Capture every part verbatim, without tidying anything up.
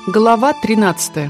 Глава тринадцатая.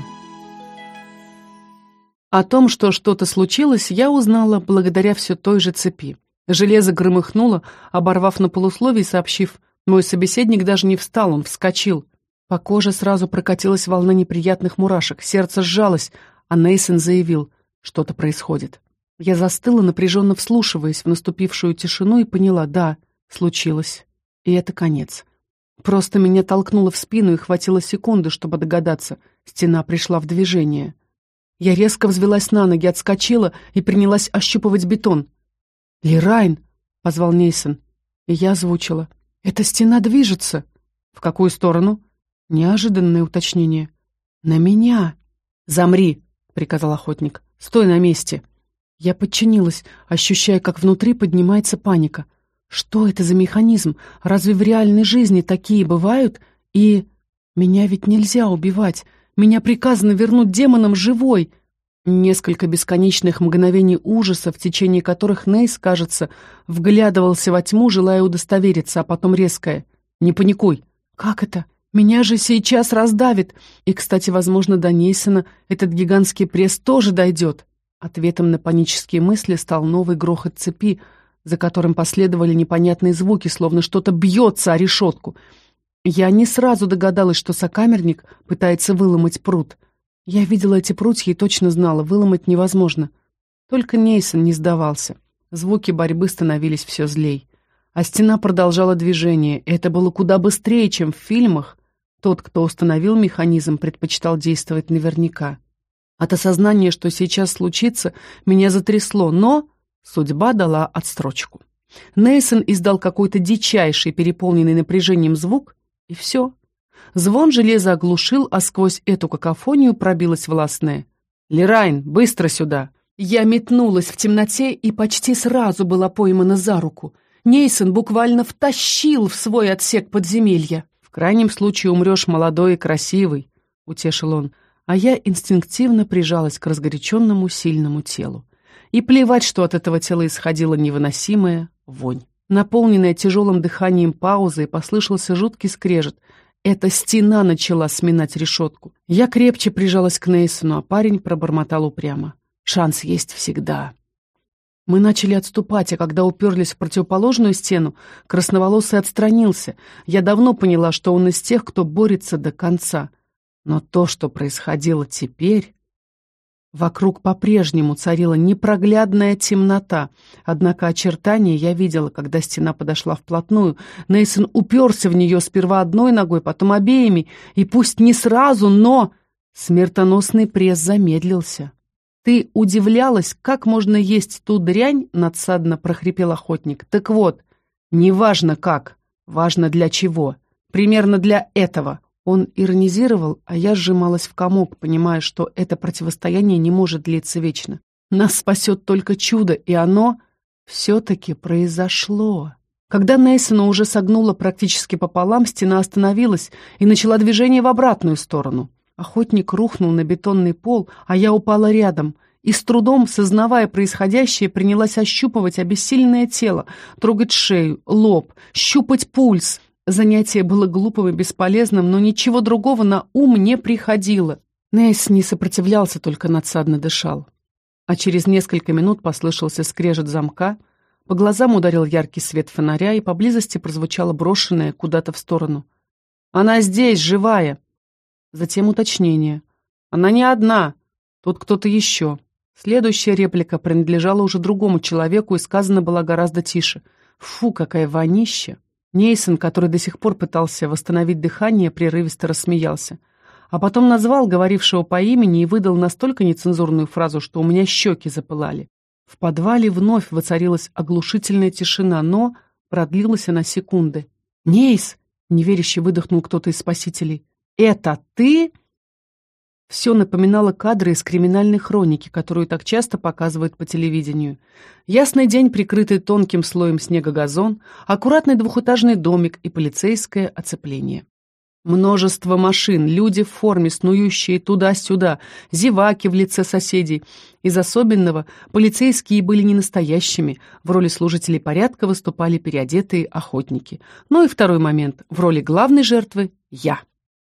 О том, что что-то случилось, я узнала благодаря все той же цепи. Железо громыхнуло, оборвав на полусловии и сообщив: мой собеседник даже не встал, он вскочил. По коже сразу прокатилась волна неприятных мурашек, сердце сжалось, а Нейсон заявил: что-то происходит. Я застыла, напряженно вслушиваясь в наступившую тишину, и поняла: да, случилось. И это конец. Просто меня толкнуло в спину, и хватило секунды, чтобы догадаться. Стена пришла в движение. Я резко взвилась на ноги, отскочила и принялась ощупывать бетон. «Лерайн!» — позвал Нейсон. И я озвучила: «Эта стена движется!» «В какую сторону?» Неожиданное уточнение. «На меня!» «Замри!» — приказал охотник. «Стой на месте!» Я подчинилась, ощущая, как внутри поднимается паника. Что это за механизм? Разве в реальной жизни такие бывают? И меня ведь нельзя убивать. Меня приказано вернуть демонам живой. Несколько бесконечных мгновений ужаса, в течение которых Нейс, кажется, вглядывался во тьму, желая удостовериться, а потом резкое: «Не паникуй». «Как это? Меня же сейчас раздавит. И, кстати, возможно, до Нейсона этот гигантский пресс тоже дойдет». Ответом на панические мысли стал новый грохот цепи, за которым последовали непонятные звуки, словно что-то бьется о решетку. Я не сразу догадалась, что сокамерник пытается выломать прут. Я видела эти прутья и точно знала, выломать невозможно. Только Нейсон не сдавался. Звуки борьбы становились все злей. А стена продолжала движение, и это было куда быстрее, чем в фильмах. Тот, кто установил механизм, предпочитал действовать наверняка. От осознания, что сейчас случится, меня затрясло, но судьба дала отсрочку. Нейсон издал какой-то дичайший, переполненный напряжением звук, и все. Звон железа оглушил, а сквозь эту какофонию пробилось властное: «Лерайн, быстро сюда!» Я метнулась в темноте и почти сразу была поймана за руку. Нейсон буквально втащил в свой отсек подземелья. «В крайнем случае умрешь молодой и красивый», — утешил он, а я инстинктивно прижалась к разгоряченному сильному телу. И плевать, что от этого тела исходила невыносимая вонь. Наполненная тяжелым дыханием паузой послышался жуткий скрежет. Эта стена начала сминать решетку. Я крепче прижалась к Нейсону, а парень пробормотал упрямо: «Шанс есть всегда». Мы начали отступать, а когда уперлись в противоположную стену, красноволосый отстранился. Я давно поняла, что он из тех, кто борется до конца. Но то, что происходило теперь... Вокруг по-прежнему царила непроглядная темнота, однако очертания я видела, когда стена подошла вплотную. Нейсон уперся в нее сперва одной ногой, потом обеими, и пусть не сразу, но... Смертоносный пресс замедлился. «Ты удивлялась, как можно есть ту дрянь?» — надсадно прохрипел охотник. «Так вот, неважно как, важно для чего. Примерно для этого». Он иронизировал, а я сжималась в комок, понимая, что это противостояние не может длиться вечно. Нас спасет только чудо, и оно все-таки произошло. Когда Нейсона уже согнуло практически пополам, стена остановилась и начала движение в обратную сторону. Охотник рухнул на бетонный пол, а я упала рядом и, с трудом сознавая происходящее, принялась ощупывать обессиленное тело, трогать шею, лоб, щупать пульс. Занятие было глупым и бесполезным, но ничего другого на ум не приходило. Нейс не сопротивлялся, только надсадно дышал. А через несколько минут послышался скрежет замка, по глазам ударил яркий свет фонаря, и поблизости прозвучало брошенное куда-то в сторону: «Она здесь, живая!» Затем уточнение: «Она не одна, тут кто-то еще». Следующая реплика принадлежала уже другому человеку и сказана была гораздо тише: «Фу, какая вонища!» Нейсон, который до сих пор пытался восстановить дыхание, прерывисто рассмеялся. А потом назвал говорившего по имени и выдал настолько нецензурную фразу, что у меня щеки запылали. В подвале вновь воцарилась оглушительная тишина, но продлилась она секунды. «Нейс!» — неверяще выдохнул кто-то из спасителей. «Это ты?» Все напоминало кадры из криминальной хроники, которую так часто показывают по телевидению. Ясный день, прикрытый тонким слоем снега газон, аккуратный двухэтажный домик и полицейское оцепление. Множество машин, люди в форме, снующие туда-сюда, зеваки в лице соседей. Из особенного полицейские были не настоящими, в роли служителей порядка выступали переодетые охотники. Ну и второй момент, в роли главной жертвы — я.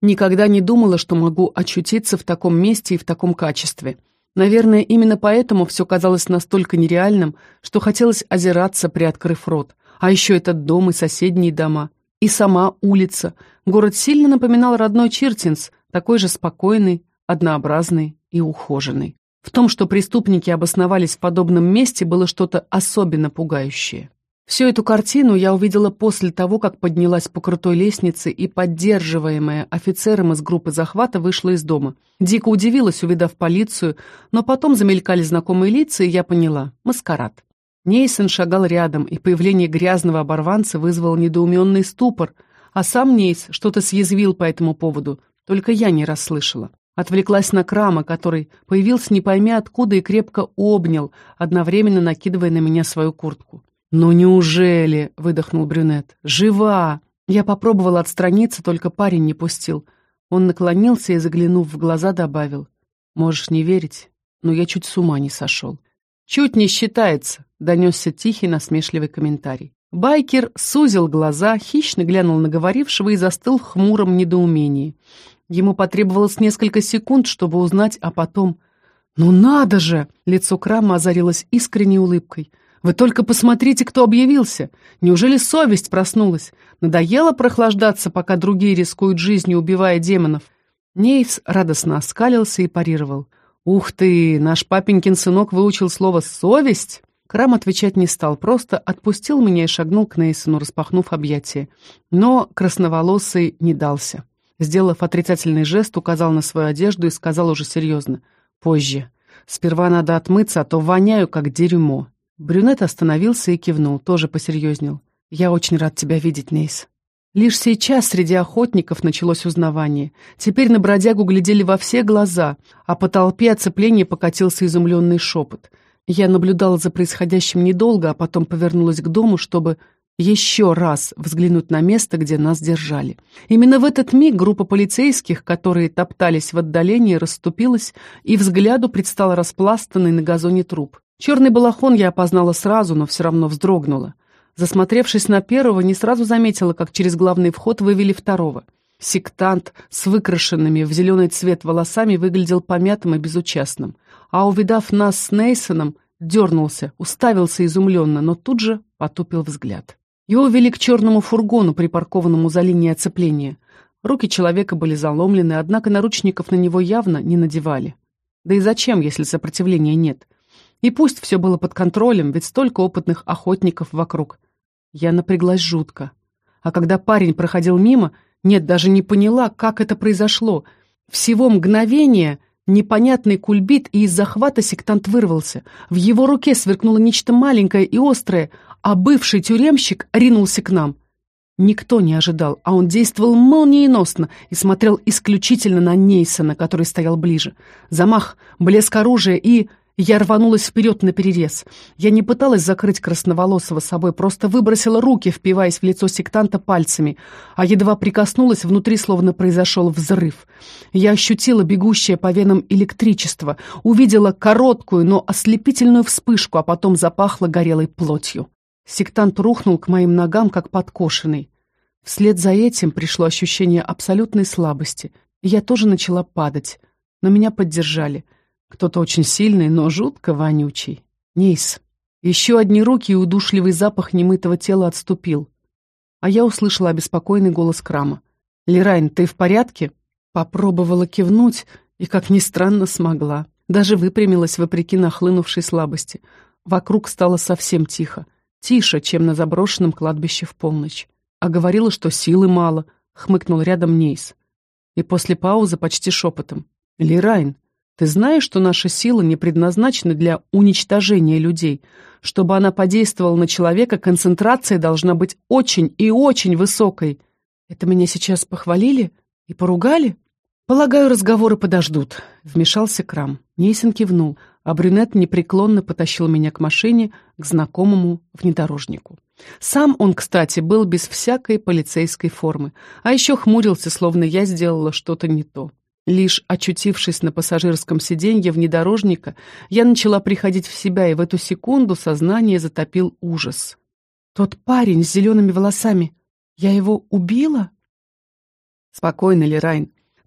Никогда не думала, что могу очутиться в таком месте и в таком качестве. Наверное, именно поэтому все казалось настолько нереальным, что хотелось озираться, приоткрыв рот. А еще этот дом и соседние дома. И сама улица. Город сильно напоминал родной Чиртинс, такой же спокойный, однообразный и ухоженный. В том, что преступники обосновались в подобном месте, было что-то особенно пугающее. Всю эту картину я увидела после того, как поднялась по крутой лестнице и, поддерживаемая офицером из группы захвата, вышла из дома. Дико удивилась, увидав полицию, но потом замелькали знакомые лица, и я поняла — маскарад. Нейсон шагал рядом, и появление грязного оборванца вызвало недоуменный ступор, а сам Нейс что-то съязвил по этому поводу, только я не расслышала. Отвлеклась на Крама, который появился не пойми откуда и крепко обнял, одновременно накидывая на меня свою куртку. «Ну неужели?» — выдохнул брюнет. «Жива!» Я попробовала отстраниться, только парень не пустил. Он наклонился и, заглянув в глаза, добавил. «Можешь не верить, но я чуть с ума не сошел». «Чуть не считается», — донесся тихий насмешливый комментарий. Байкер сузил глаза, хищно глянул на говорившего и застыл в хмуром недоумении. Ему потребовалось несколько секунд, чтобы узнать, а потом... «Ну надо же!» — лицо Крама озарилось искренней улыбкой. «Вы только посмотрите, кто объявился! Неужели совесть проснулась? Надоело прохлаждаться, пока другие рискуют жизнью, убивая демонов?» Нейс радостно оскалился и парировал. «Ух ты! Наш папенькин сынок выучил слово «совесть»?» Крам отвечать не стал, просто отпустил меня и шагнул к Нейсону, распахнув объятия. Но красноволосый не дался. Сделав отрицательный жест, указал на свою одежду и сказал уже серьезно. «Позже. Сперва надо отмыться, а то воняю, как дерьмо». Брюнет остановился и кивнул, тоже посерьезнел. «Я очень рад тебя видеть, Нейс». Лишь сейчас среди охотников началось узнавание. Теперь на бродягу глядели во все глаза, а по толпе оцепления покатился изумленный шепот. Я наблюдала за происходящим недолго, а потом повернулась к дому, чтобы еще раз взглянуть на место, где нас держали. Именно в этот миг группа полицейских, которые топтались в отдалении, расступилась, и взгляду предстал распластанный на газоне труп. Черный балахон я опознала сразу, но все равно вздрогнула. Засмотревшись на первого, не сразу заметила, как через главный вход вывели второго. Сектант с выкрашенными в зеленый цвет волосами выглядел помятым и безучастным. А увидав нас с Нейсоном, дернулся, уставился изумленно, но тут же потупил взгляд. Его вели к черному фургону, припаркованному за линией оцепления. Руки человека были заломлены, однако наручников на него явно не надевали. Да и зачем, если сопротивления нет? И пусть все было под контролем, ведь столько опытных охотников вокруг. Я напряглась жутко. А когда парень проходил мимо, нет, даже не поняла, как это произошло. Всего мгновение, непонятный кульбит, и из захвата сектант вырвался. В его руке сверкнуло нечто маленькое и острое, а бывший тюремщик ринулся к нам. Никто не ожидал, а он действовал молниеносно и смотрел исключительно на Нейсона, который стоял ближе. Замах, блеск оружия и... Я рванулась вперед наперерез. Я не пыталась закрыть красноволосого собой, просто выбросила руки, впиваясь в лицо сектанта пальцами, а едва прикоснулась, внутри словно произошел взрыв. Я ощутила бегущее по венам электричество, увидела короткую, но ослепительную вспышку, а потом запахло горелой плотью. Сектант рухнул к моим ногам, как подкошенный. Вслед за этим пришло ощущение абсолютной слабости, и я тоже начала падать, но меня поддержали. Кто-то очень сильный, но жутко вонючий. Нейс. Еще одни руки, и удушливый запах немытого тела отступил. А я услышала обеспокоенный голос Крама. «Лерайн, ты в порядке?» Попробовала кивнуть, и, как ни странно, смогла. Даже выпрямилась вопреки нахлынувшей слабости. Вокруг стало совсем тихо. Тише, чем на заброшенном кладбище в полночь. А говорила, что силы мало, хмыкнул рядом Нейс. И после паузы почти шепотом. «Лерайн, ты знаешь, что наша сила не предназначена для уничтожения людей? Чтобы она подействовала на человека, концентрация должна быть очень и очень высокой». «Это меня сейчас похвалили и поругали?» «Полагаю, разговоры подождут», — вмешался Крам. Нейсон кивнул, а брюнет непреклонно потащил меня к машине, к знакомому внедорожнику. Сам он, кстати, был без всякой полицейской формы, а еще хмурился, словно я сделала что-то не то. Лишь очутившись на пассажирском сиденье внедорожника, я начала приходить в себя, и в эту секунду сознание затопил ужас. «Тот парень с зелеными волосами, я его убила?» «Спокойно, Лерайн.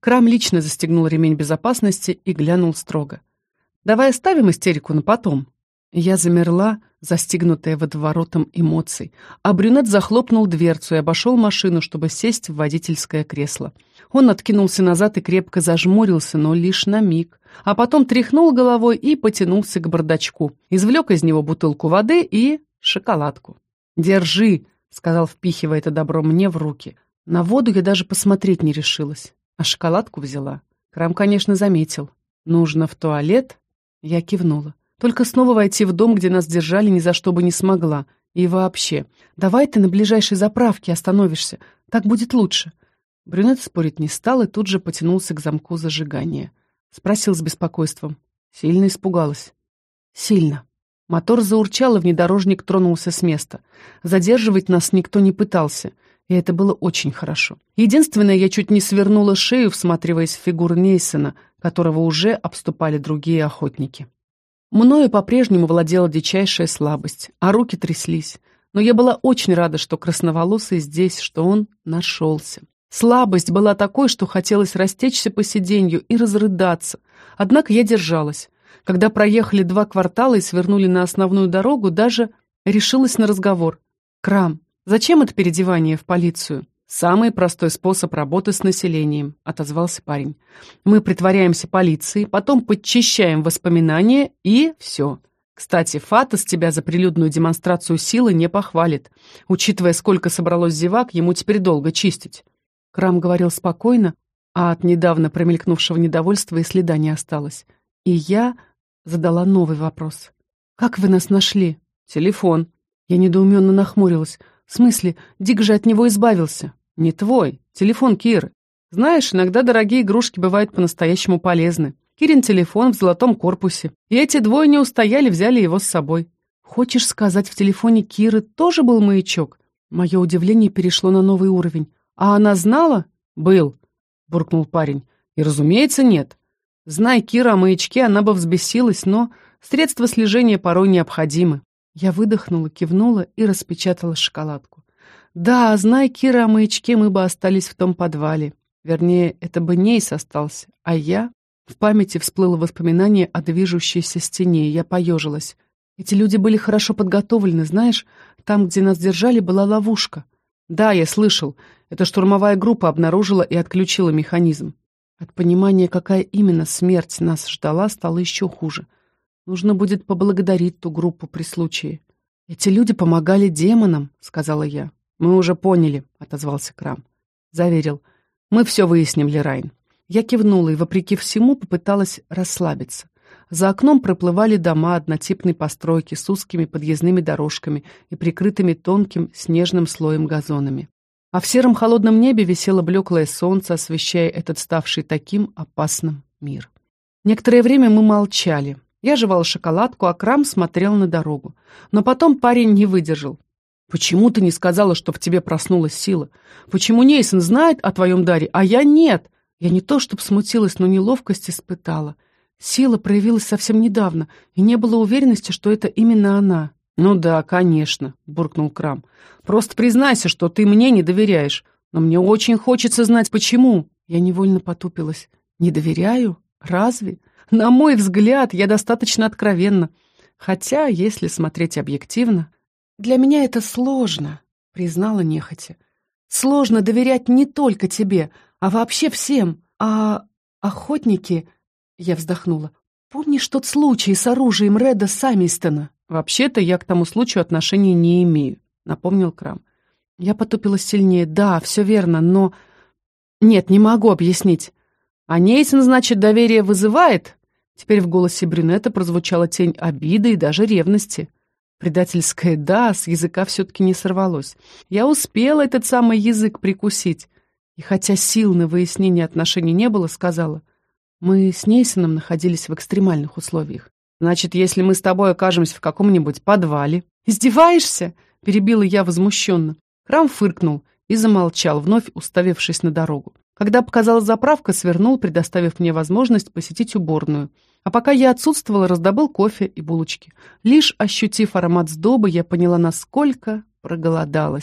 Крам лично застегнул ремень безопасности и глянул строго. «Давай оставим истерику на потом». Я замерла, застигнутая водоворотом эмоций, а брюнет захлопнул дверцу и обошел машину, чтобы сесть в водительское кресло. Он откинулся назад и крепко зажмурился, но лишь на миг, а потом тряхнул головой и потянулся к бардачку, извлек из него бутылку воды и шоколадку. «Держи», — сказал, впихивая это добро мне в руки. На воду я даже посмотреть не решилась, а шоколадку взяла. Крам, конечно, заметил. «Нужно в туалет?» Я кивнула. Только снова войти в дом, где нас держали, ни за что бы не смогла. И вообще, давай ты на ближайшей заправке остановишься, так будет лучше. Брюнет спорить не стал и тут же потянулся к замку зажигания. Спросил с беспокойством. Сильно испугалась. Сильно. Мотор заурчал, и внедорожник тронулся с места. Задерживать нас никто не пытался, и это было очень хорошо. Единственное, я чуть не свернула шею, всматриваясь в фигуру Нейсона, которого уже обступали другие охотники. Мною по-прежнему владела дичайшая слабость, а руки тряслись. Но я была очень рада, что красноволосый здесь, что он нашелся. Слабость была такой, что хотелось растечься по сиденью и разрыдаться. Однако я держалась. Когда проехали два квартала и свернули на основную дорогу, даже решилась на разговор. «Крам, зачем это переодевание в полицию?» «Самый простой способ работы с населением», — отозвался парень. «Мы притворяемся полицией, потом подчищаем воспоминания, и все. Кстати, Фатас тебя за прилюдную демонстрацию силы не похвалит. Учитывая, сколько собралось зевак, ему теперь долго чистить». Крам говорил спокойно, а от недавно промелькнувшего недовольства и следа не осталось. И я задала новый вопрос. «Как вы нас нашли?» «Телефон». Я недоуменно нахмурилась. «В смысле, Дик же от него избавился?» «Не твой. Телефон Киры. Знаешь, иногда дорогие игрушки бывают по-настоящему полезны. Кирин телефон в золотом корпусе. И эти двое не устояли, взяли его с собой». «Хочешь сказать, в телефоне Киры тоже был маячок?» Мое удивление перешло на новый уровень. «А она знала?» «Был», — буркнул парень. «И, разумеется, нет. Знай Кира о маячке, она бы взбесилась, но средства слежения порой необходимы». Я выдохнула, кивнула и распечатала шоколадку. Да, знай Кира о маячке, мы бы остались в том подвале. Вернее, это бы Нейс остался, а я... В памяти всплыло воспоминание о движущейся стене, и я поежилась. Эти люди были хорошо подготовлены, знаешь, там, где нас держали, была ловушка. Да, я слышал, эта штурмовая группа обнаружила и отключила механизм. От понимания, какая именно смерть нас ждала, стало еще хуже. Нужно будет поблагодарить ту группу при случае. «Эти люди помогали демонам», — сказала я. «Мы уже поняли», — отозвался Крам. Заверил. «Мы все выясним, Лерайн». Я кивнула и, вопреки всему, попыталась расслабиться. За окном проплывали дома однотипной постройки с узкими подъездными дорожками и прикрытыми тонким снежным слоем газонами. А в сером холодном небе висело блеклое солнце, освещая этот ставший таким опасным мир. Некоторое время мы молчали. Я жевала шоколадку, а Крам смотрел на дорогу. Но потом парень не выдержал. «Почему ты не сказала, что в тебе проснулась сила? Почему Нейсон знает о твоем даре, а я нет?» Я не то чтобы смутилась, но неловкость испытала. Сила проявилась совсем недавно, и не было уверенности, что это именно она. «Ну да, конечно», — буркнул Крам. «Просто признайся, что ты мне не доверяешь. Но мне очень хочется знать, почему». Я невольно потупилась. «Не доверяю? Разве? На мой взгляд, я достаточно откровенна. Хотя, если смотреть объективно, для меня это сложно», — признала нехотя. «Сложно доверять не только тебе, а вообще всем. А охотники...» Я вздохнула. «Помнишь тот случай с оружием Реда Самистона?» «Вообще-то я к тому случаю отношения не имею», — напомнил Крам. Я потупилась сильнее. «Да, все верно, но...» «Нет, не могу объяснить». «А Нейсон, значит, доверие вызывает?» Теперь в голосе брюнета прозвучала тень обиды и даже ревности. Предательское «да» с языка все-таки не сорвалось. Я успела этот самый язык прикусить. И хотя сил на выяснение отношений не было, сказала: «Мы с Нейсоном находились в экстремальных условиях. Значит, если мы с тобой окажемся в каком-нибудь подвале...» «Издеваешься?» — перебила я возмущенно. Крам фыркнул и замолчал, вновь уставившись на дорогу. Когда показалась заправка, свернул, предоставив мне возможность посетить уборную. А пока я отсутствовала, раздобыл кофе и булочки. Лишь ощутив аромат сдобы, я поняла, насколько проголодалась.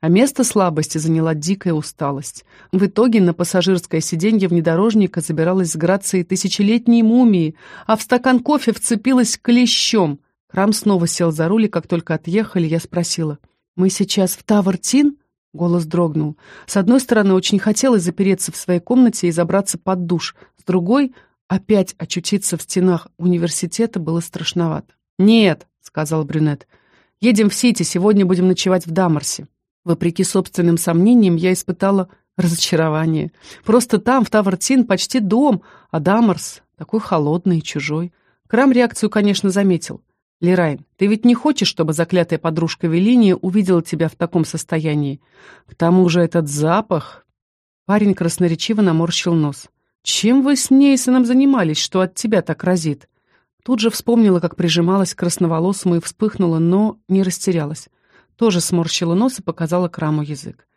А место слабости заняла дикая усталость. В итоге на пассажирское сиденье внедорожника забиралась с грацией тысячелетней мумии, а в стакан кофе вцепилась клещом. Крам снова сел за руль, и как только отъехали, я спросила: «Мы сейчас в Тавр-Тин?» Голос дрогнул. С одной стороны, очень хотелось запереться в своей комнате и забраться под душ. С другой, опять очутиться в стенах университета было страшновато. «Нет», — сказал брюнет, — «едем в Сити, сегодня будем ночевать в Дамарсе». Вопреки собственным сомнениям, я испытала разочарование. Просто там, в Тавр-Тин, почти дом, а Дамарс такой холодный и чужой. Крам реакцию, конечно, заметил. «Лерайн, ты ведь не хочешь, чтобы заклятая подружка Велиния увидела тебя в таком состоянии? К тому же этот запах...» Парень красноречиво наморщил нос. «Чем вы с Нейсоном занимались, что от тебя так разит?» Тут же вспомнила, как прижималась к красноволосому и вспыхнула, но не растерялась. Тоже сморщила нос и показала Краму язык.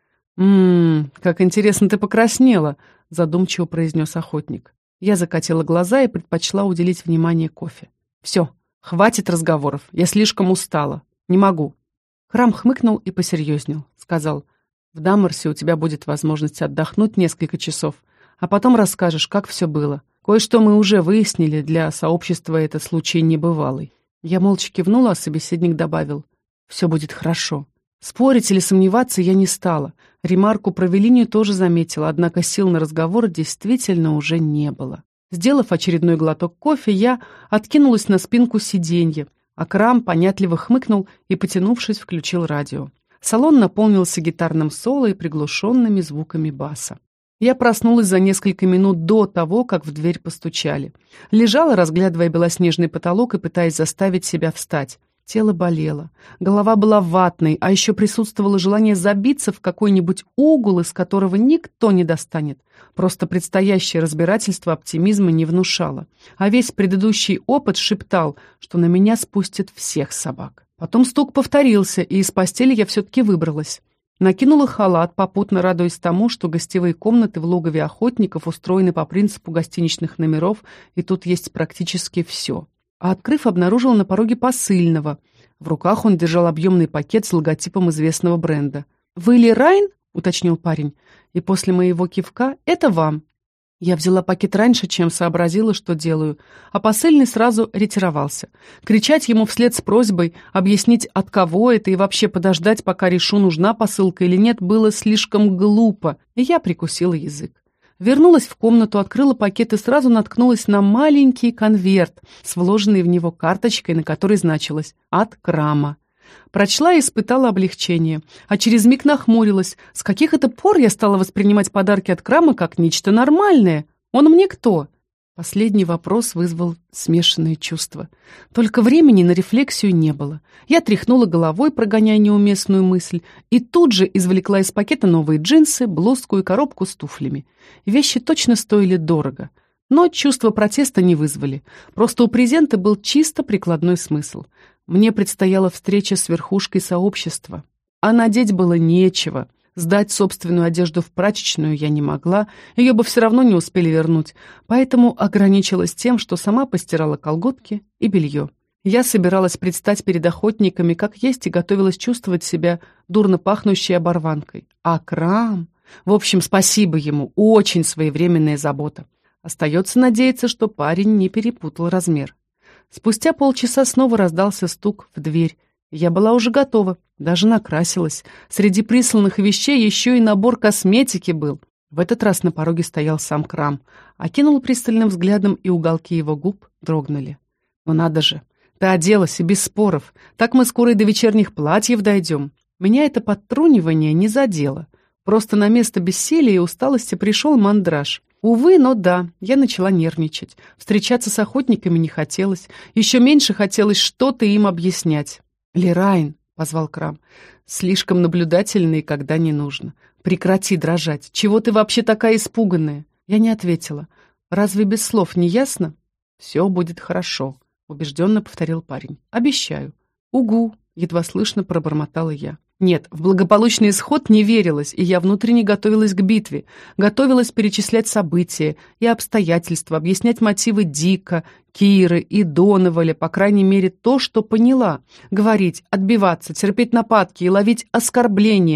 «Ммм, как интересно ты покраснела», — задумчиво произнес охотник. Я закатила глаза и предпочла уделить внимание кофе. «Все, хватит разговоров, я слишком устала. Не могу». Крам хмыкнул и посерьезнел. Сказал: «В Дамарсе у тебя будет возможность отдохнуть несколько часов, а потом расскажешь, как все было. Кое-что мы уже выяснили, для сообщества это случай небывалый». Я молча кивнула, а собеседник добавил: «Все будет хорошо». Спорить или сомневаться я не стала. Ремарку про Велинию тоже заметила, однако сил на разговор действительно уже не было. Сделав очередной глоток кофе, я откинулась на спинку сиденья, а Крам понятливо хмыкнул и, потянувшись, включил радио. Салон наполнился гитарным соло и приглушенными звуками баса. Я проснулась за несколько минут до того, как в дверь постучали. Лежала, разглядывая белоснежный потолок и пытаясь заставить себя встать. Тело болело, голова была ватной, а еще присутствовало желание забиться в какой-нибудь угол, из которого никто не достанет. Просто предстоящее разбирательство оптимизма не внушало. А весь предыдущий опыт шептал, что на меня спустят всех собак. Потом стук повторился, и из постели я все-таки выбралась. Накинула халат, попутно радуясь тому, что гостевые комнаты в логове охотников устроены по принципу гостиничных номеров, и тут есть практически все. А открыв, обнаружила на пороге посыльного. В руках он держал объемный пакет с логотипом известного бренда. «Вы Лерайн?» — уточнил парень. И после моего кивка: «Это вам». Я взяла пакет раньше, чем сообразила, что делаю, а посыльный сразу ретировался. Кричать ему вслед с просьбой объяснить, от кого это, и вообще подождать, пока решу, нужна посылка или нет, было слишком глупо, и я прикусила язык. Вернулась в комнату, открыла пакет и сразу наткнулась на маленький конверт с вложенной в него карточкой, на которой значилось «От Крама». Прочла и испытала облегчение, а через миг нахмурилась. С каких это пор я стала воспринимать подарки от Крама как нечто нормальное? Он мне кто? Последний вопрос вызвал смешанные чувства. Только времени на рефлексию не было. Я тряхнула головой, прогоняя неуместную мысль, и тут же извлекла из пакета новые джинсы, блузку и коробку с туфлями. Вещи точно стоили дорого, но чувства протеста не вызвали. Просто у презента был чисто прикладной смысл. Мне предстояла встреча с верхушкой сообщества, а надеть было нечего. Сдать собственную одежду в прачечную я не могла, ее бы все равно не успели вернуть, поэтому ограничилась тем, что сама постирала колготки и белье. Я собиралась предстать перед охотниками как есть и готовилась чувствовать себя дурно пахнущей оборванкой. А Крам... В общем, спасибо ему, очень своевременная забота. Остается надеяться, что парень не перепутал размер. Спустя полчаса снова раздался стук в дверь. Я была уже готова, даже накрасилась. Среди присланных вещей еще и набор косметики был. В этот раз на пороге стоял сам Крам. Окинул пристальным взглядом, и уголки его губ дрогнули. «Ну надо же, ты оделась, и без споров. Так мы скоро и до вечерних платьев дойдем». Меня это подтрунивание не задело. Просто на место бессилия и усталости пришел мандраж. Увы, но да, я начала нервничать. Встречаться с охотниками не хотелось. Еще меньше хотелось что-то им объяснять. «Лерайн», — позвал Крам, — «слишком наблюдательный, когда не нужно. Прекрати дрожать. Чего ты вообще такая испуганная?» Я не ответила. «Разве без слов не ясно?» «Все будет хорошо», — убежденно повторил парень. «Обещаю». «Угу», — едва слышно пробормотала я. Нет, в благополучный исход не верилось, и я внутренне готовилась к битве. Готовилась перечислять события и обстоятельства, объяснять мотивы Дика, Киры и Доноваля, по крайней мере, то, что поняла. Говорить, отбиваться, терпеть нападки и ловить оскорбления.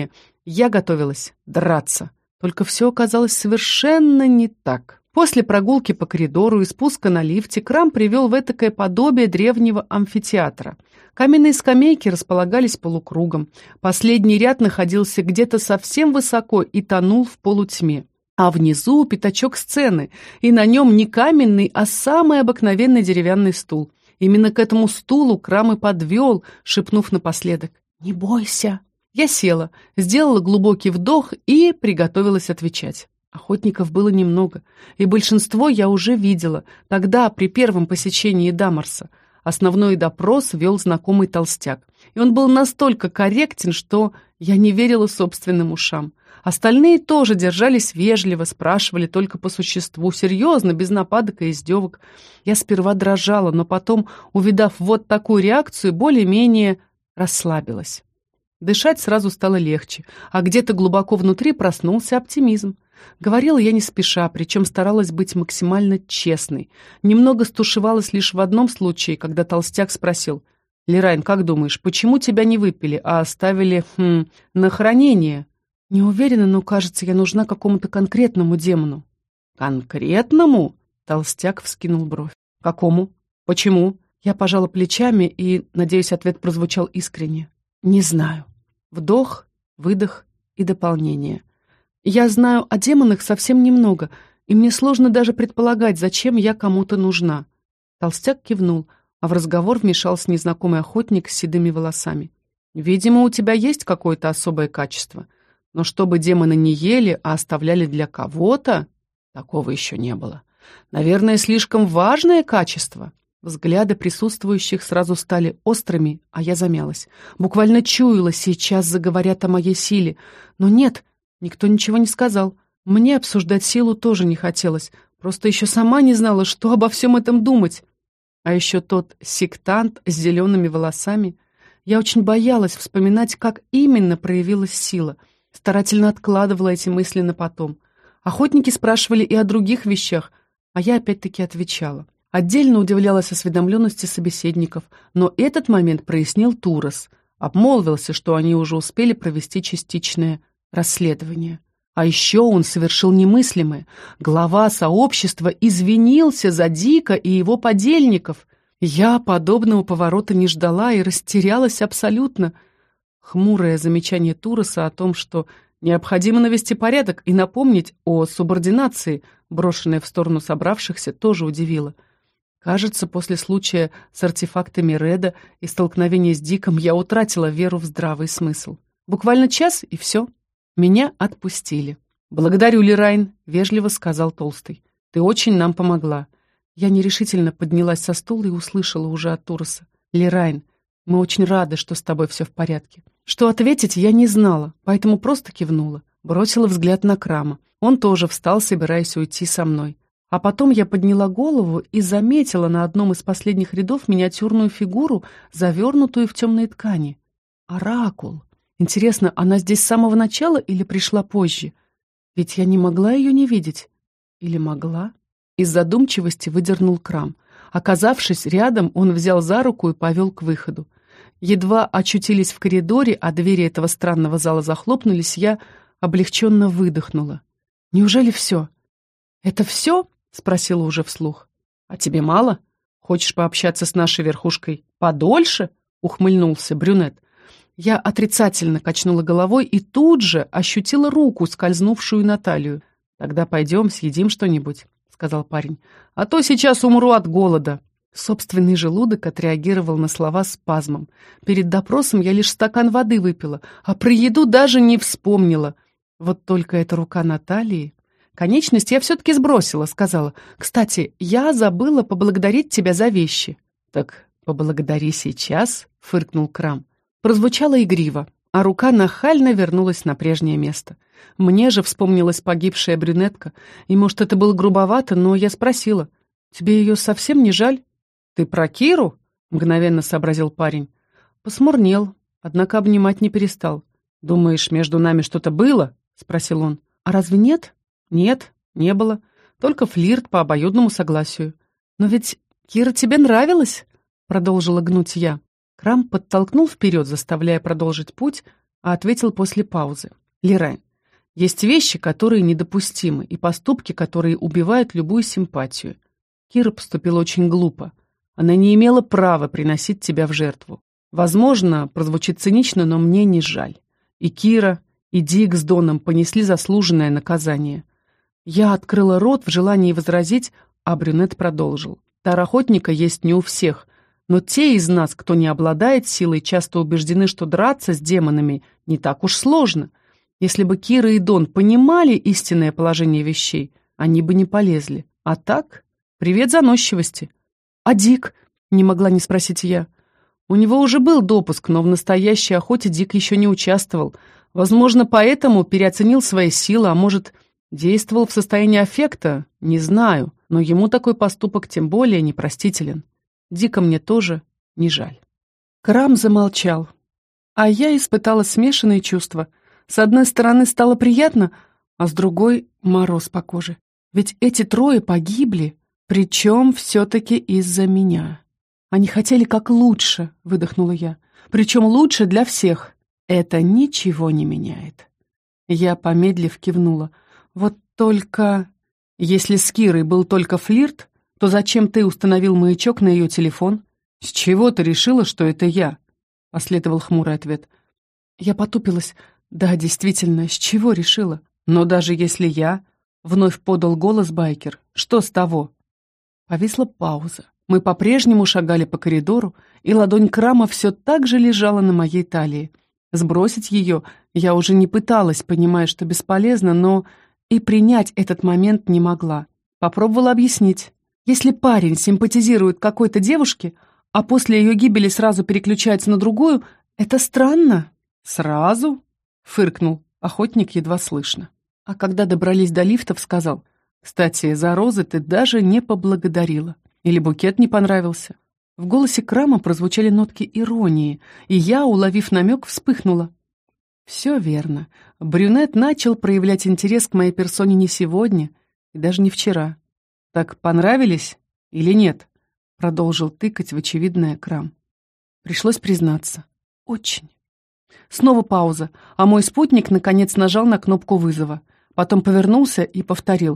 Я готовилась драться. Только все оказалось совершенно не так. После прогулки по коридору и спуска на лифте Крам привел в этакое подобие древнего амфитеатра. Каменные скамейки располагались полукругом. Последний ряд находился где-то совсем высоко и тонул в полутьме. А внизу пятачок сцены, и на нем не каменный, а самый обыкновенный деревянный стул. Именно к этому стулу Крам и подвел, шепнув напоследок: «Не бойся». Я села, сделала глубокий вдох и приготовилась отвечать. Охотников было немного, и большинство я уже видела, тогда, при первом посещении Дамарса. Основной допрос вел знакомый толстяк, и он был настолько корректен, что я не верила собственным ушам. Остальные тоже держались вежливо, спрашивали только по существу, серьезно, без нападок и издевок. Я сперва дрожала, но потом, увидав вот такую реакцию, более-менее расслабилась. Дышать сразу стало легче, а где-то глубоко внутри проснулся оптимизм. Говорила я не спеша, причем старалась быть максимально честной. Немного стушевалась лишь в одном случае, когда толстяк спросил: «Лерайн, как думаешь, почему тебя не выпили, а оставили, хм, на хранение?» «Не уверена, но, кажется, я нужна какому-то конкретному демону». «Конкретному?» — толстяк вскинул бровь. «Какому? Почему?» Я пожала плечами, и, надеюсь, ответ прозвучал искренне. «Не знаю». Вдох, выдох и дополнение. Я знаю о демонах совсем немного, и мне сложно даже предполагать, зачем я кому-то нужна. Толстяк кивнул, а в разговор вмешался незнакомый охотник с седыми волосами. Видимо, у тебя есть какое-то особое качество, но чтобы демоны не ели, а оставляли для кого-то, такого еще не было. Наверное, слишком важное качество. Взгляды присутствующих сразу стали острыми, а я замялась. Буквально чуяла, сейчас заговорят о моей силе. Но нет, никто ничего не сказал. Мне обсуждать силу тоже не хотелось. Просто еще сама не знала, что обо всем этом думать. А еще тот сектант с зелеными волосами. Я очень боялась вспоминать, как именно проявилась сила. Старательно откладывала эти мысли на потом. Охотники спрашивали и о других вещах, а я опять-таки отвечала. Отдельно удивлялась осведомленности собеседников, но этот момент прояснил Турос. Обмолвился, что они уже успели провести частичное расследование. А еще он совершил немыслимое. Глава сообщества извинился за Дика и его подельников. Я подобного поворота не ждала и растерялась абсолютно. Хмурое замечание Туроса о том, что необходимо навести порядок и напомнить о субординации, брошенное в сторону собравшихся, тоже удивило. Кажется, после случая с артефактами Реда и столкновения с Диком я утратила веру в здравый смысл. Буквально час, и все. Меня отпустили. «Благодарю, Лерайн», — вежливо сказал Толстый. «Ты очень нам помогла». Я нерешительно поднялась со стула и услышала уже от Туроса: «Лерайн, мы очень рады, что с тобой все в порядке». Что ответить я не знала, поэтому просто кивнула. Бросила взгляд на Крама. Он тоже встал, собираясь уйти со мной. А потом я подняла голову и заметила на одном из последних рядов миниатюрную фигуру, завернутую в темные ткани. Оракул. Интересно, она здесь с самого начала или пришла позже? Ведь я не могла ее не видеть. Или могла? Из задумчивости выдернул Крам. Оказавшись рядом, он взял за руку и повел к выходу. Едва очутились в коридоре, а двери этого странного зала захлопнулись, я облегченно выдохнула. Неужели все? Это все? — спросила уже вслух. «А тебе мало? Хочешь пообщаться с нашей верхушкой подольше?» — ухмыльнулся брюнет. Я отрицательно качнула головой и тут же ощутила руку, скользнувшую на талию. «Тогда пойдем, съедим что-нибудь», — сказал парень. «А то сейчас умру от голода». Собственный желудок отреагировал на слова спазмом. Перед допросом я лишь стакан воды выпила, а про еду даже не вспомнила. Вот только эта рука на талии... Конечность я все-таки сбросила, сказала. «Кстати, я забыла поблагодарить тебя за вещи». «Так поблагодари сейчас», — фыркнул Крам. Прозвучало игриво, а рука нахально вернулась на прежнее место. Мне же вспомнилась погибшая брюнетка, и, может, это было грубовато, но я спросила: «Тебе ее совсем не жаль?» «Ты про Киру?» — мгновенно сообразил парень. Посмурнел, однако обнимать не перестал. «Думаешь, между нами что-то было?» — спросил он. «А разве нет?» «Нет, не было. Только флирт по обоюдному согласию». «Но ведь Кира тебе нравилась?» — продолжила гнуть я. Крам подтолкнул вперед, заставляя продолжить путь, а ответил после паузы. Лерайн, есть вещи, которые недопустимы, и поступки, которые убивают любую симпатию. Кира поступила очень глупо. Она не имела права приносить тебя в жертву. Возможно, прозвучит цинично, но мне не жаль. И Кира, и Дик с Доном понесли заслуженное наказание. Я открыла рот в желании возразить, а брюнет продолжил. Дар охотника есть не у всех, но те из нас, кто не обладает силой, часто убеждены, что драться с демонами не так уж сложно. Если бы Кира и Дон понимали истинное положение вещей, они бы не полезли. А так, привет заносчивости. А Дик? Не могла не спросить я. У него уже был допуск, но в настоящей охоте Дик еще не участвовал. Возможно, поэтому переоценил свои силы, а может, действовал в состоянии аффекта? Не знаю, но ему такой поступок тем более непростителен. Дика мне тоже не жаль. Крам замолчал, а я испытала смешанные чувства. С одной стороны, стало приятно, а с другой — мороз по коже. Ведь эти трое погибли, причем все-таки из-за меня. Они хотели как лучше, выдохнула я. Причем лучше для всех. Это ничего не меняет. Я, помедлив, кивнула. Вот только... Если с Кирой был только флирт, то зачем ты установил маячок на ее телефон? С чего ты решила, что это я? Последовал хмурый ответ. Я потупилась. Да, действительно, с чего решила? Но даже если я... Вновь подал голос байкер. Что с того? Повисла пауза. Мы по-прежнему шагали по коридору, и ладонь Крама все так же лежала на моей талии. Сбросить ее я уже не пыталась, понимая, что бесполезно, но и принять этот момент не могла. Попробовала объяснить. Если парень симпатизирует какой-то девушке, а после ее гибели сразу переключается на другую, это странно. «Сразу?» — фыркнул охотник едва слышно. А когда добрались до лифтов, сказал: «Кстати, за розы ты даже не поблагодарила. Или букет не понравился?» В голосе Крама прозвучали нотки иронии, и я, уловив намек, вспыхнула. Все верно. Брюнет начал проявлять интерес к моей персоне не сегодня и даже не вчера. «Так понравились или нет?» — продолжил тыкать в очевидное Крам. Пришлось признаться. Очень. Снова пауза, а мой спутник наконец нажал на кнопку вызова. Потом повернулся и повторил: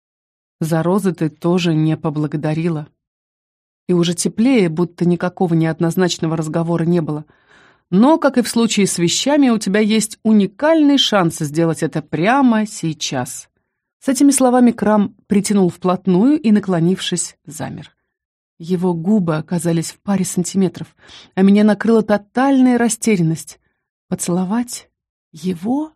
«За розы ты тоже не поблагодарила». И уже теплее, будто никакого неоднозначного разговора не было. «Но, как и в случае с вещами, у тебя есть уникальный шанс сделать это прямо сейчас». С этими словами Крам притянул вплотную и, наклонившись, замер. Его губы оказались в паре сантиметров, а меня накрыла тотальная растерянность. Поцеловать его?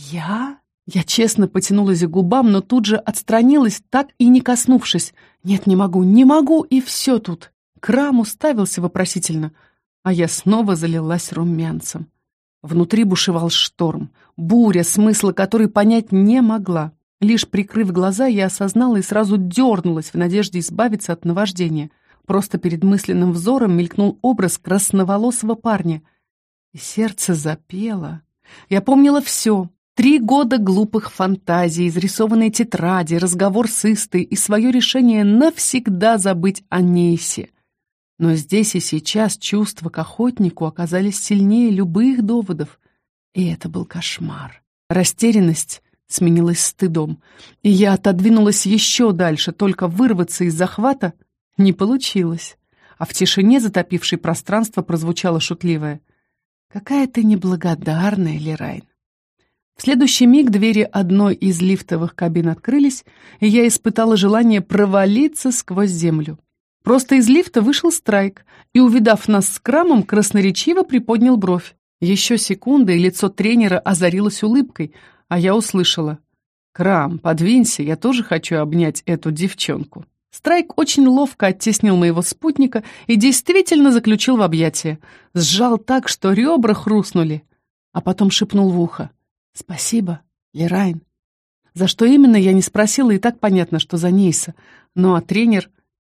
Я? Я честно потянулась к губам, но тут же отстранилась, так и не коснувшись. Нет, не могу, не могу, и все тут. Крам уставился вопросительно, а я снова залилась румянцем. Внутри бушевал шторм, буря, смысла которой понять не могла. Лишь прикрыв глаза, я осознала и сразу дернулась в надежде избавиться от наваждения. Просто перед мысленным взором мелькнул образ красноволосого парня. И сердце запело. Я помнила все. Три года глупых фантазий, изрисованные тетради, разговор с Истой и свое решение навсегда забыть о Нейсе. Но здесь и сейчас чувства к охотнику оказались сильнее любых доводов. И это был кошмар. Растерянность сменилась стыдом, и я отодвинулась еще дальше, только вырваться из захвата не получилось. А в тишине, затопившей пространство, прозвучало шутливое: «Какая ты неблагодарная, Лерайн». В следующий миг двери одной из лифтовых кабин открылись, и я испытала желание провалиться сквозь землю. Просто из лифта вышел Страйк и, увидав нас с Крамом, красноречиво приподнял бровь. Еще секунда, и лицо тренера озарилось улыбкой, а я услышала: «Крам, подвинься, я тоже хочу обнять эту девчонку». Страйк очень ловко оттеснил моего спутника и действительно заключил в объятия. Сжал так, что ребра хрустнули, а потом шепнул в ухо: «Спасибо, Лерайн». За что именно, я не спросила, и так понятно, что за Нейса. Ну а тренер...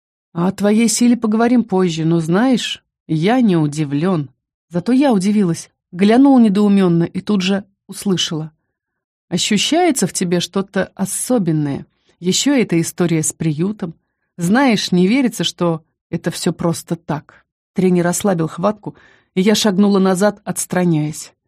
А о твоей силе поговорим позже, но знаешь, я не удивлен. Зато я удивилась, глянула недоуменно и тут же услышала: «Ощущается в тебе что-то особенное. Еще эта история с приютом. Знаешь, не верится, что это все просто так». Тренер ослабил хватку, и я шагнула назад, отстраняясь.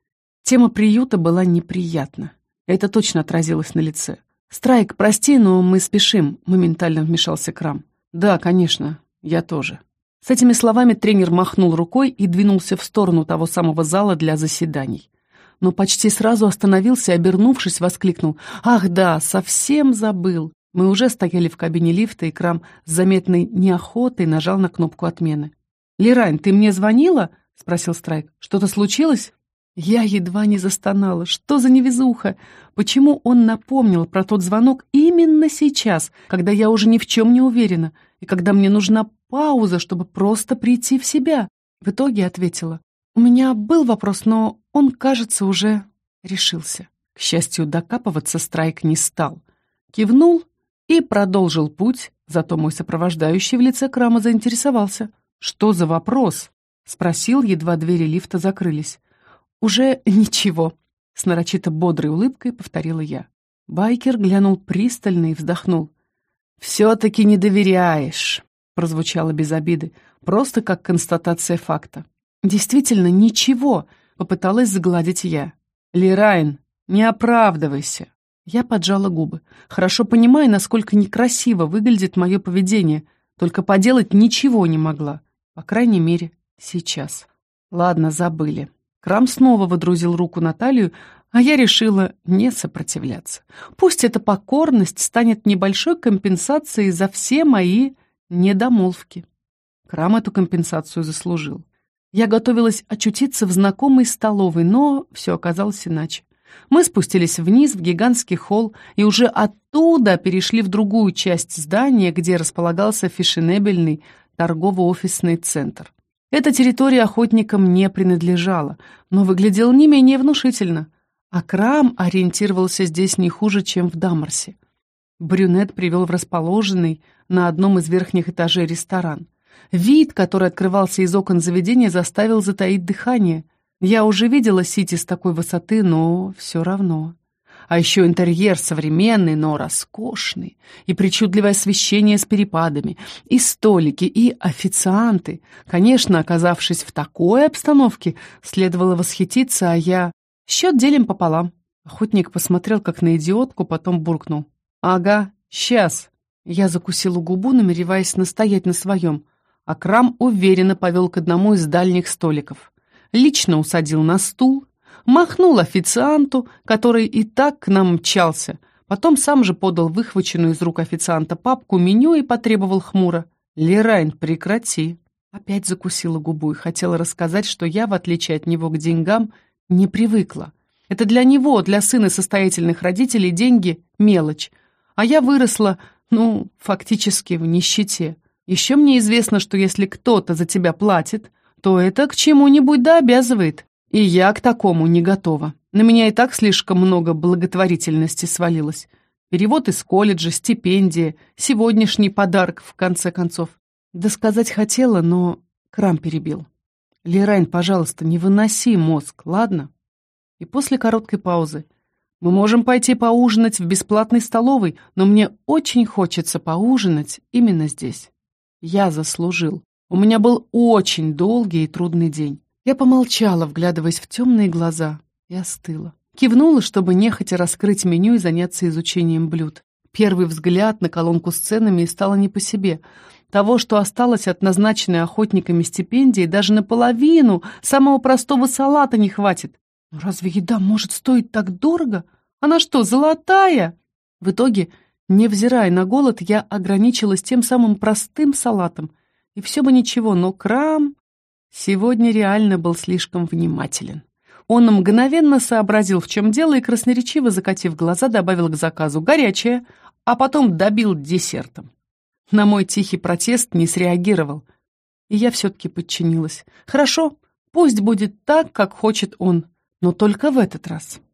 Тема приюта была неприятна. Это точно отразилось на лице. «Страйк, прости, но мы спешим», — моментально вмешался Крам. «Да, конечно, я тоже». С этими словами тренер махнул рукой и двинулся в сторону того самого зала для заседаний. Но почти сразу остановился и, обернувшись, воскликнул: «Ах да, совсем забыл!» Мы уже стояли в кабине лифта, и Крам с заметной неохотой нажал на кнопку отмены. «Лерайн, ты мне звонила?» — спросил Страйк. «Что-то случилось?» Я едва не застонала. Что за невезуха? Почему он напомнил про тот звонок именно сейчас, когда я уже ни в чем не уверена, и когда мне нужна пауза, чтобы просто прийти в себя? В итоге ответила: «У меня был вопрос, но он, кажется, уже решился». К счастью, докапываться Страйк не стал. Кивнул и продолжил путь, зато мой сопровождающий в лице Крама заинтересовался. «Что за вопрос?» — спросил, едва двери лифта закрылись. «Уже ничего», — с нарочито бодрой улыбкой повторила я. Байкер глянул пристально и вздохнул. «Все-таки не доверяешь», — прозвучало без обиды, просто как констатация факта. «Действительно, ничего», — попыталась загладить я. «Лерайн, не оправдывайся». Я поджала губы, хорошо понимая, насколько некрасиво выглядит мое поведение, только поделать ничего не могла, по крайней мере, сейчас. Ладно, забыли. Крам снова водрузил руку на талию, а я решила не сопротивляться. Пусть эта покорность станет небольшой компенсацией за все мои недомолвки. Крам эту компенсацию заслужил. Я готовилась очутиться в знакомой столовой, но все оказалось иначе. Мы спустились вниз в гигантский холл и уже оттуда перешли в другую часть здания, где располагался фешенебельный торгово-офисный центр. Эта территория охотникам не принадлежала, но выглядела не менее внушительно, а Крам ориентировался здесь не хуже, чем в Дамарсе. Брюнет привел в расположенный на одном из верхних этажей ресторан. Вид, который открывался из окон заведения, заставил затаить дыхание. Я уже видела Сити с такой высоты, но все равно. А еще интерьер современный, но роскошный, и причудливое освещение с перепадами, и столики, и официанты. Конечно, оказавшись в такой обстановке, следовало восхититься, а я... Счет делим пополам. Охотник посмотрел, как на идиотку, потом буркнул: «Ага, сейчас». Я закусила губу, намереваясь настоять на своем, а Крам уверенно повел к одному из дальних столиков. Лично усадил на стул, махнул официанту, который и так к нам мчался, потом сам же подал выхваченную из рук официанта папку меню и потребовал хмуро: «Лерайн, прекрати». Опять закусила губу и хотела рассказать, что я, в отличие от него, к деньгам не привыкла. Это для него, для сына состоятельных родителей, деньги — мелочь, а я выросла, ну, фактически в нищете. Еще мне известно, что если кто-то за тебя платит, то это к чему-нибудь да обязывает. И я к такому не готова. На меня и так слишком много благотворительности свалилось. Перевод из колледжа, стипендия, сегодняшний подарок, в конце концов. Да сказать хотела, но Крам перебил. «Лерайн, пожалуйста, не выноси мозг, ладно?» И после короткой паузы: «Мы можем пойти поужинать в бесплатной столовой, но мне очень хочется поужинать именно здесь. Я заслужил. У меня был очень долгий и трудный день». Я помолчала, вглядываясь в темные глаза, и остыла. Кивнула, чтобы нехотя раскрыть меню и заняться изучением блюд. Первый взгляд на колонку с ценами, и стало не по себе. Того, что осталось от назначенной охотниками стипендии, даже наполовину самого простого салата не хватит. Но разве еда может стоить так дорого? Она что, золотая? В итоге, невзирая на голод, я ограничилась тем самым простым салатом. И все бы ничего, но Крам сегодня реально был слишком внимателен. Он мгновенно сообразил, в чем дело, и красноречиво, закатив глаза, добавил к заказу горячее, а потом добил десертом. На мой тихий протест не среагировал, и я все-таки подчинилась. Хорошо, пусть будет так, как хочет он, но только в этот раз.